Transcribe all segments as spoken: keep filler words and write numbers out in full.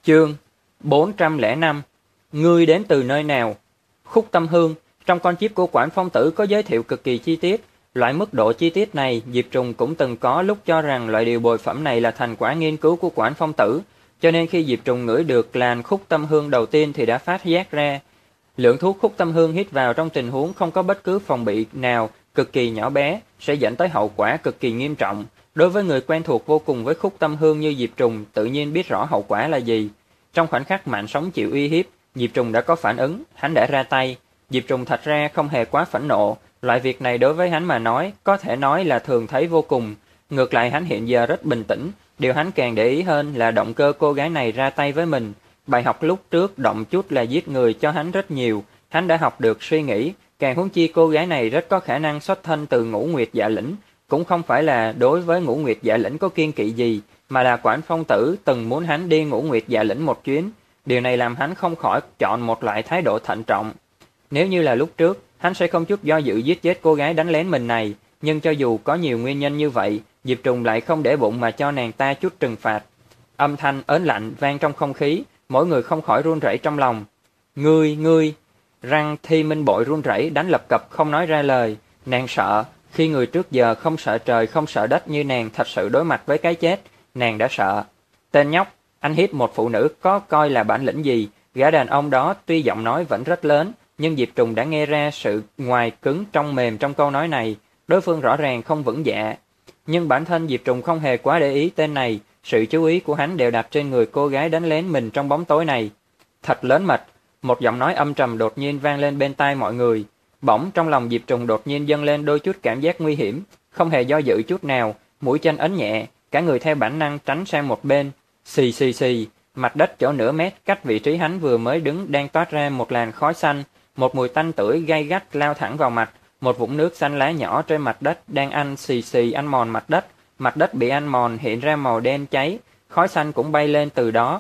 Chương bốn trăm lẻ năm. Ngươi đến từ nơi nào? Khúc Tâm Hương. Trong con chip của Quản Phong Tử có giới thiệu cực kỳ chi tiết. Loại mức độ chi tiết này, Diệp Trùng cũng từng có lúc cho rằng loại điều bồi phẩm này là thành quả nghiên cứu của Quản Phong Tử, cho nên khi Diệp Trùng ngửi được làn Khúc Tâm Hương đầu tiên thì đã phát giác ra. Lượng thuốc Khúc Tâm Hương hít vào trong tình huống không có bất cứ phòng bị nào, cực kỳ nhỏ bé, sẽ dẫn tới hậu quả cực kỳ nghiêm trọng. Đối với người quen thuộc vô cùng với Khúc Tâm Hương như Diệp Trùng, tự nhiên biết rõ hậu quả là gì. Trong khoảnh khắc mạng sống chịu uy hiếp, Diệp Trùng đã có phản ứng, hắn đã ra tay. Diệp Trùng thật ra không hề quá phẫn nộ, loại việc này đối với hắn mà nói, có thể nói là thường thấy vô cùng. Ngược lại hắn hiện giờ rất bình tĩnh, điều hắn càng để ý hơn là động cơ cô gái này ra tay với mình. Bài học lúc trước động chút là giết người cho hắn rất nhiều, hắn đã học được suy nghĩ, càng huống chi cô gái này rất có khả năng xuất thân từ Ngũ Nguyệt Dạ Lĩnh, cũng không phải là đối với Ngũ Nguyệt Dạ Lĩnh có kiên kỵ gì, mà là Quản Phong Tử từng muốn hắn đi Ngũ Nguyệt Dạ Lĩnh một chuyến, điều này làm hắn không khỏi chọn một loại thái độ thận trọng. Nếu như là lúc trước, hắn sẽ không chút do dự giết chết cô gái đánh lén mình này, nhưng cho dù có nhiều nguyên nhân như vậy, Diệp Trùng lại không để bụng mà cho nàng ta chút trừng phạt. Âm thanh ớn lạnh vang trong không khí, mỗi người không khỏi run rẩy trong lòng. Ngươi, ngươi, răng Thi Minh Bội run rẩy đánh lập cập không nói ra lời, nàng sợ, khi người trước giờ không sợ trời không sợ đất như nàng thật sự đối mặt với cái chết, nàng đã sợ. Tên nhóc, anh hiếp một phụ nữ có coi là bản lĩnh gì? Gã đàn ông đó tuy giọng nói vẫn rất lớn, nhưng Diệp Trùng đã nghe ra sự ngoài cứng trong mềm trong câu nói này, đối phương rõ ràng không vững dạ. Nhưng bản thân Diệp Trùng không hề quá để ý tên này, sự chú ý của hắn đều đặt trên người cô gái đánh lén mình trong bóng tối này. Thật lớn mật, một giọng nói âm trầm đột nhiên vang lên bên tai mọi người. Bỗng trong lòng Diệp Trùng đột nhiên dâng lên đôi chút cảm giác nguy hiểm, không hề do dự chút nào, mũi chân ấn nhẹ, cả người theo bản năng tránh sang một bên. Xì xì xì, mặt đất chỗ nửa mét cách vị trí hắn vừa mới đứng đang toát ra một làn khói xanh, một mùi tanh tưởi gay gắt lao thẳng vào mặt, một vũng nước xanh lá nhỏ trên mặt đất đang ăn xì xì ăn mòn mặt đất, mặt đất bị ăn mòn hiện ra màu đen cháy, khói xanh cũng bay lên từ đó.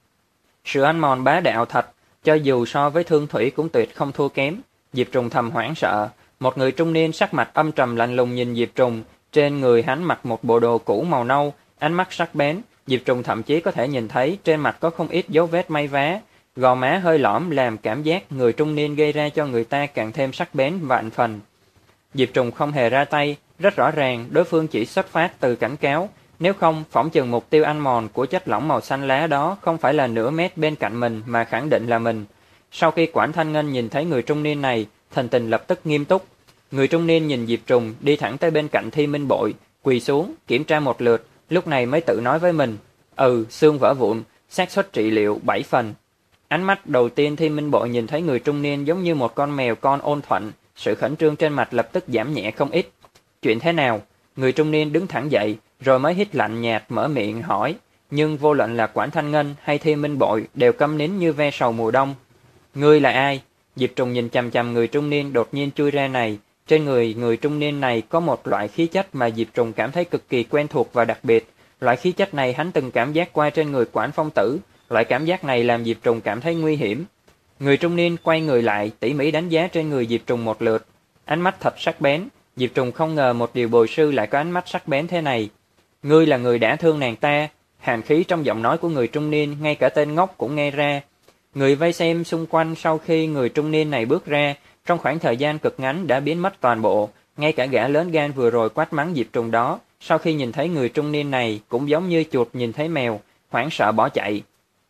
Sự ăn mòn bá đạo thật, cho dù so với Thương Thủy cũng tuyệt không thua kém. Diệp Trùng thầm hoảng sợ, một người trung niên sắc mặt âm trầm lạnh lùng nhìn Diệp Trùng, trên người hắn mặc một bộ đồ cũ màu nâu, ánh mắt sắc bén, Diệp Trùng thậm chí có thể nhìn thấy trên mặt có không ít dấu vết may vá, gò má hơi lõm làm cảm giác người trung niên gây ra cho người ta càng thêm sắc bén vạn phần. Diệp Trùng không hề ra tay, rất rõ ràng đối phương chỉ xuất phát từ cảnh cáo, nếu không phỏng chừng mục tiêu ăn mòn của chất lỏng màu xanh lá đó không phải là nửa mét bên cạnh mình mà khẳng định là mình. Sau khi Quản Thanh Ngân nhìn thấy người trung niên này, thần tình lập tức nghiêm túc. Người trung niên nhìn Diệp Trùng đi thẳng tới bên cạnh Thi Minh Bội, quỳ xuống, kiểm tra một lượt, lúc này mới tự nói với mình, ừ, xương vỡ vụn, xác suất trị liệu bảy phần. Ánh mắt đầu tiên Thi Minh Bội nhìn thấy người trung niên giống như một con mèo con ôn thuận, sự khẩn trương trên mặt lập tức giảm nhẹ không ít. Chuyện thế nào? Người trung niên đứng thẳng dậy, rồi mới hít lạnh nhạt mở miệng hỏi, nhưng vô luận là Quản Thanh Ngân hay Thi Minh Bội đều câm nín như ve sầu mùa đông. Ngươi là ai? Diệp Trùng nhìn chằm chằm người trung niên đột nhiên chui ra này, trên người người trung niên này có một loại khí chất mà Diệp Trùng cảm thấy cực kỳ quen thuộc và đặc biệt, loại khí chất này hắn từng cảm giác qua trên người Quản Phong Tử, loại cảm giác này làm Diệp Trùng cảm thấy nguy hiểm. Người trung niên quay người lại, tỉ mỉ đánh giá trên người Diệp Trùng một lượt, ánh mắt thật sắc bén, Diệp Trùng không ngờ một điều bồi sư lại có ánh mắt sắc bén thế này. Ngươi là người đã thương nàng ta? Hàn khí trong giọng nói của người trung niên ngay cả tên ngốc cũng nghe ra. Người vây xem xung quanh sau khi người trung niên này bước ra, trong khoảng thời gian cực ngắn đã biến mất toàn bộ, ngay cả gã lớn gan vừa rồi quát mắng Diệp Trùng đó, sau khi nhìn thấy người trung niên này cũng giống như chuột nhìn thấy mèo, hoảng sợ bỏ chạy.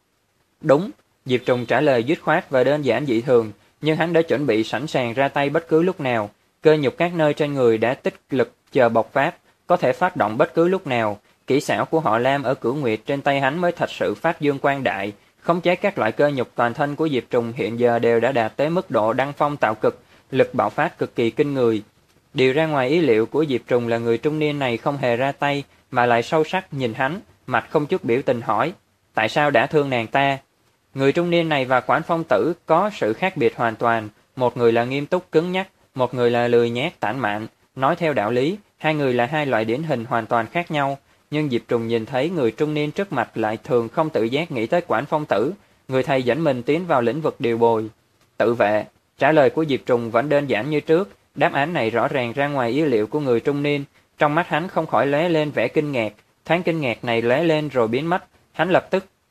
Đúng, Diệp Trùng trả lời dứt khoát và đơn giản dị thường, nhưng hắn đã chuẩn bị sẵn sàng ra tay bất cứ lúc nào, cơ nhục các nơi trên người đã tích lực chờ bộc phát, có thể phát động bất cứ lúc nào. Kỹ xảo của họ Lam ở Cửu Nguyệt trên tay hắn mới thật sự phát dương quang đại, khống chế các loại cơ nhục toàn thân của Diệp Trùng hiện giờ đều đã đạt tới mức độ đăng phong tạo cực, lực bạo phát cực kỳ kinh người. Điều ra ngoài ý liệu của Diệp Trùng là người trung niên này không hề ra tay, mà lại sâu sắc nhìn hắn, mặt không chút biểu tình hỏi, tại sao đã thương nàng ta? Người trung niên này và Quản Phong Tử có sự khác biệt hoàn toàn, một người là nghiêm túc cứng nhắc, một người là lười nhác tản mạn, nói theo đạo lý, hai người là hai loại điển hình hoàn toàn khác nhau. Nhưng Diệp Trùng nhìn thấy người trung niên trước mặt lại thường không tự giác nghĩ tới Quản Phong Tử, người thầy dẫn mình tiến vào lĩnh vực điều bồi. Tự vệ, trả lời của Diệp Trùng vẫn đơn giản như trước, đáp án này rõ ràng ra ngoài ý liệu của người trung niên, trong mắt hắn không khỏi lóe lên vẻ kinh ngạc, thoáng kinh ngạc này lóe lên rồi biến mất, hắn lập tức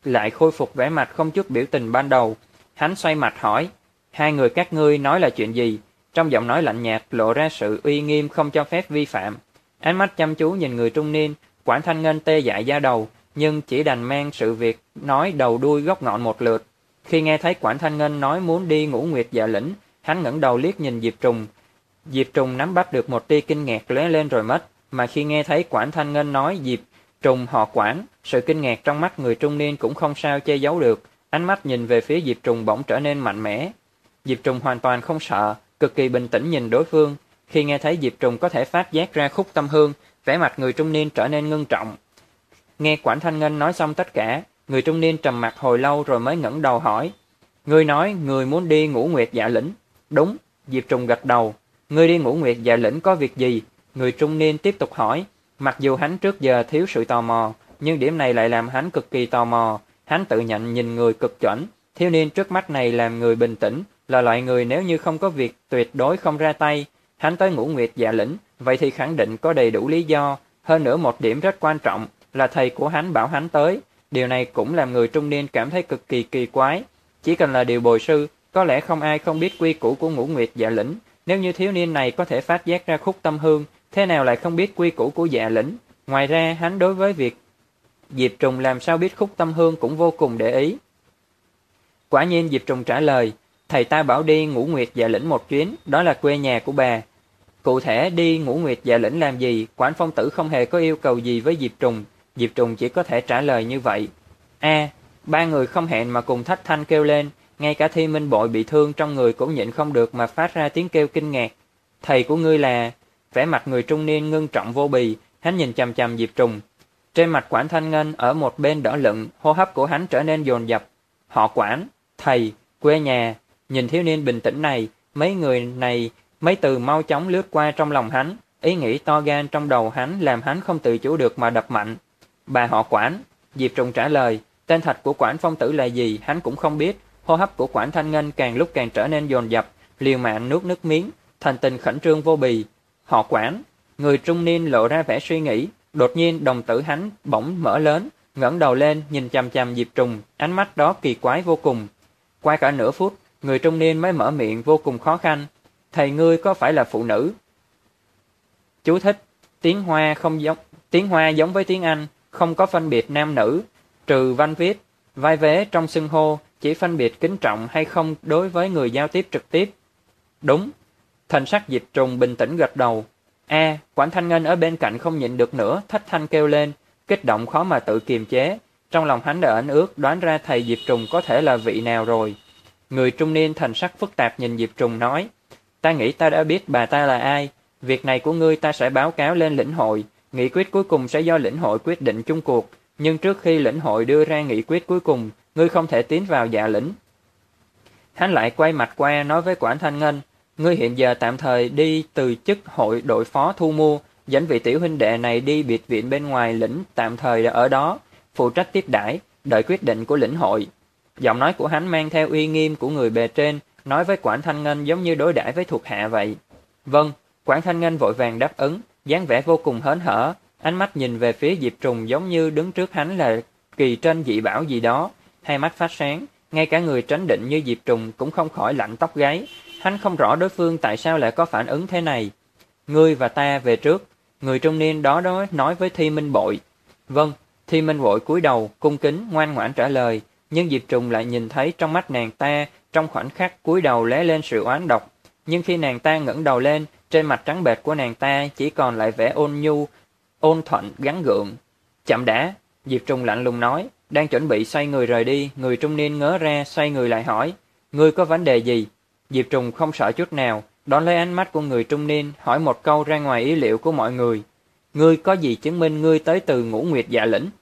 lại khôi phục vẻ mặt không chút biểu tình ban đầu. Hắn xoay mặt hỏi, hai người các ngươi nói là chuyện gì? Trong giọng nói lạnh nhạt lộ ra sự uy nghiêm không cho phép vi phạm. Ánh mắt chăm chú nhìn người trung niên, Quản Thanh Ngân tê dại da đầu, nhưng chỉ đành mang sự việc nói đầu đuôi gốc ngọn một lượt. Khi nghe thấy Quản Thanh Ngân nói muốn đi Ngũ Nguyệt Dạ Lĩnh, hắn ngẩng đầu liếc nhìn Diệp Trùng. Diệp Trùng nắm bắt được một tia kinh ngạc lóe lên rồi mất, mà khi nghe thấy Quản Thanh Ngân nói Diệp Trùng họ Quản, sự kinh ngạc trong mắt người trung niên cũng không sao che giấu được, ánh mắt nhìn về phía Diệp Trùng bỗng trở nên mạnh mẽ. Diệp Trùng hoàn toàn không sợ, cực kỳ bình tĩnh nhìn đối phương. Khi nghe thấy Diệp Trùng có thể phát giác ra khúc tâm hương, vẻ mặt người trung niên trở nên ngưng trọng. Nghe Quản Thanh Ngân nói xong tất cả, người trung niên trầm mặc hồi lâu rồi mới ngẩng đầu hỏi, ngươi nói người muốn đi Ngũ Nguyệt Dạ Lĩnh? Đúng, Diệp Trùng gật đầu. Ngươi đi Ngũ Nguyệt Dạ Lĩnh có việc gì? Người trung niên tiếp tục hỏi. Mặc dù hắn trước giờ thiếu sự tò mò, nhưng điểm này lại làm hắn cực kỳ tò mò. Hắn tự nhận nhìn người cực chuẩn. Thiếu niên trước mắt này làm người bình tĩnh, là loại người nếu như không có việc tuyệt đối không ra tay. Hắn tới Ngũ Nguyệt Dạ Lĩnh, vậy thì khẳng định có đầy đủ lý do. Hơn nữa một điểm rất quan trọng là thầy của hắn bảo hắn tới. Điều này cũng làm người trung niên cảm thấy cực kỳ kỳ quái. Chỉ cần là điều bồi sư, có lẽ không ai không biết quy củ của Ngũ Nguyệt Dạ Lĩnh. Nếu như thiếu niên này có thể phát giác ra khúc tâm hương, thế nào lại không biết quy củ của Dạ Lĩnh? Ngoài ra, hắn đối với việc Diệp Trùng làm sao biết khúc tâm hương cũng vô cùng để ý. Quả nhiên Diệp Trùng trả lời, thầy ta bảo đi Ngũ Nguyệt Dạ Lĩnh một chuyến, đó là quê nhà của bà. Cụ thể đi Ngũ Nguyệt Dạ Lĩnh làm gì, Quản Phong Tử không hề có yêu cầu gì với Diệp Trùng. Diệp Trùng chỉ có thể trả lời như vậy. A, ba người không hẹn mà cùng thất thanh kêu lên, ngay cả Thi Minh Bội bị thương trong người cũng nhịn không được mà phát ra tiếng kêu kinh ngạc. Thầy của ngươi là... Vẻ mặt người trung niên ngưng trọng vô bì, hắn nhìn chằm chằm Diệp Trùng. Trên mặt Quản Thanh Ngân ở một bên đỏ lựng, hô hấp của hắn trở nên dồn dập. Họ Quản, thầy, quê nhà. Nhìn thiếu niên bình tĩnh này, mấy người này, mấy từ mau chóng lướt qua trong lòng hắn. Ý nghĩ to gan trong đầu hắn làm hắn không tự chủ được mà đập mạnh. Bà họ Quản. Diệp Trùng trả lời, tên thật của Quản Phong Tử là gì hắn cũng không biết. Hô hấp của Quản Thanh Ngân càng lúc càng trở nên dồn dập, liều mạng nuốt nước miếng, thành tình khẩn trương vô bì. Họ Quản. Người trung niên lộ ra vẻ suy nghĩ, đột nhiên đồng tử hắn bỗng mở lớn, ngẩng đầu lên nhìn chằm chằm Diệp Trùng, ánh mắt đó kỳ quái vô cùng. Qua cả nửa phút, người trung niên mới mở miệng vô cùng khó khăn. Thầy ngươi có phải là phụ nữ? Chú thích. Tiếng Hoa không giống tiếng Hoa giống với tiếng Anh, không có phân biệt nam nữ, trừ văn viết, vai vế trong xưng hô, chỉ phân biệt kính trọng hay không đối với người giao tiếp trực tiếp. Đúng. Thần sắc Diệp Trùng bình tĩnh gật đầu. A, Quản Thanh Ngân ở bên cạnh không nhịn được nữa, thất thanh kêu lên, kích động khó mà tự kiềm chế. Trong lòng hắn đã ẩn ước đoán ra thầy Diệp Trùng có thể là vị nào rồi. Người trung niên thần sắc phức tạp nhìn Diệp Trùng nói, ta nghĩ ta đã biết bà ta là ai. Việc này của ngươi ta sẽ báo cáo lên lĩnh hội, nghị quyết cuối cùng sẽ do lĩnh hội quyết định chung cuộc. Nhưng trước khi lĩnh hội đưa ra nghị quyết cuối cùng, ngươi không thể tiến vào Dạ Lĩnh. Hắn lại quay mặt qua nói với Quản Thanh Ngân, ngươi hiện giờ tạm thời đi từ chức hội đội phó thu mua, dẫn vị tiểu huynh đệ này đi biệt viện bên ngoài lĩnh tạm thời ở đó, phụ trách tiếp đãi, đợi quyết định của lĩnh hội. Giọng nói của hắn mang theo uy nghiêm của người bề trên, nói với Quản Thanh Ngân giống như đối đãi với thuộc hạ vậy. Vâng, Quản Thanh Ngân vội vàng đáp ứng, dáng vẻ vô cùng hớn hở, ánh mắt nhìn về phía Diệp Trùng giống như đứng trước hắn là kỳ trân dị bảo gì đó, hai mắt phát sáng, ngay cả người trấn định như Diệp Trùng cũng không khỏi lạnh tóc gáy. Hắn không rõ đối phương tại sao lại có phản ứng thế này. Ngươi và ta về trước. Người trung niên đó đó nói với Thi Minh Bội. Vâng, Thi Minh Bội cúi đầu, cung kính, ngoan ngoãn trả lời. Nhưng Diệp Trùng lại nhìn thấy trong mắt nàng ta, trong khoảnh khắc cúi đầu lóe lên sự oán độc. Nhưng khi nàng ta ngẩng đầu lên, trên mặt trắng bệch của nàng ta chỉ còn lại vẻ ôn nhu, ôn thuận, gắn gượng. Chậm đã, Diệp Trùng lạnh lùng nói, đang chuẩn bị xoay người rời đi, người trung niên ngớ ra xoay người lại hỏi, ngươi có vấn đề gì? Diệp Trùng không sợ chút nào, đón lấy ánh mắt của người trung niên, hỏi một câu ra ngoài ý liệu của mọi người. Ngươi có gì chứng minh ngươi tới từ Ngũ Nguyệt Dạ Lĩnh?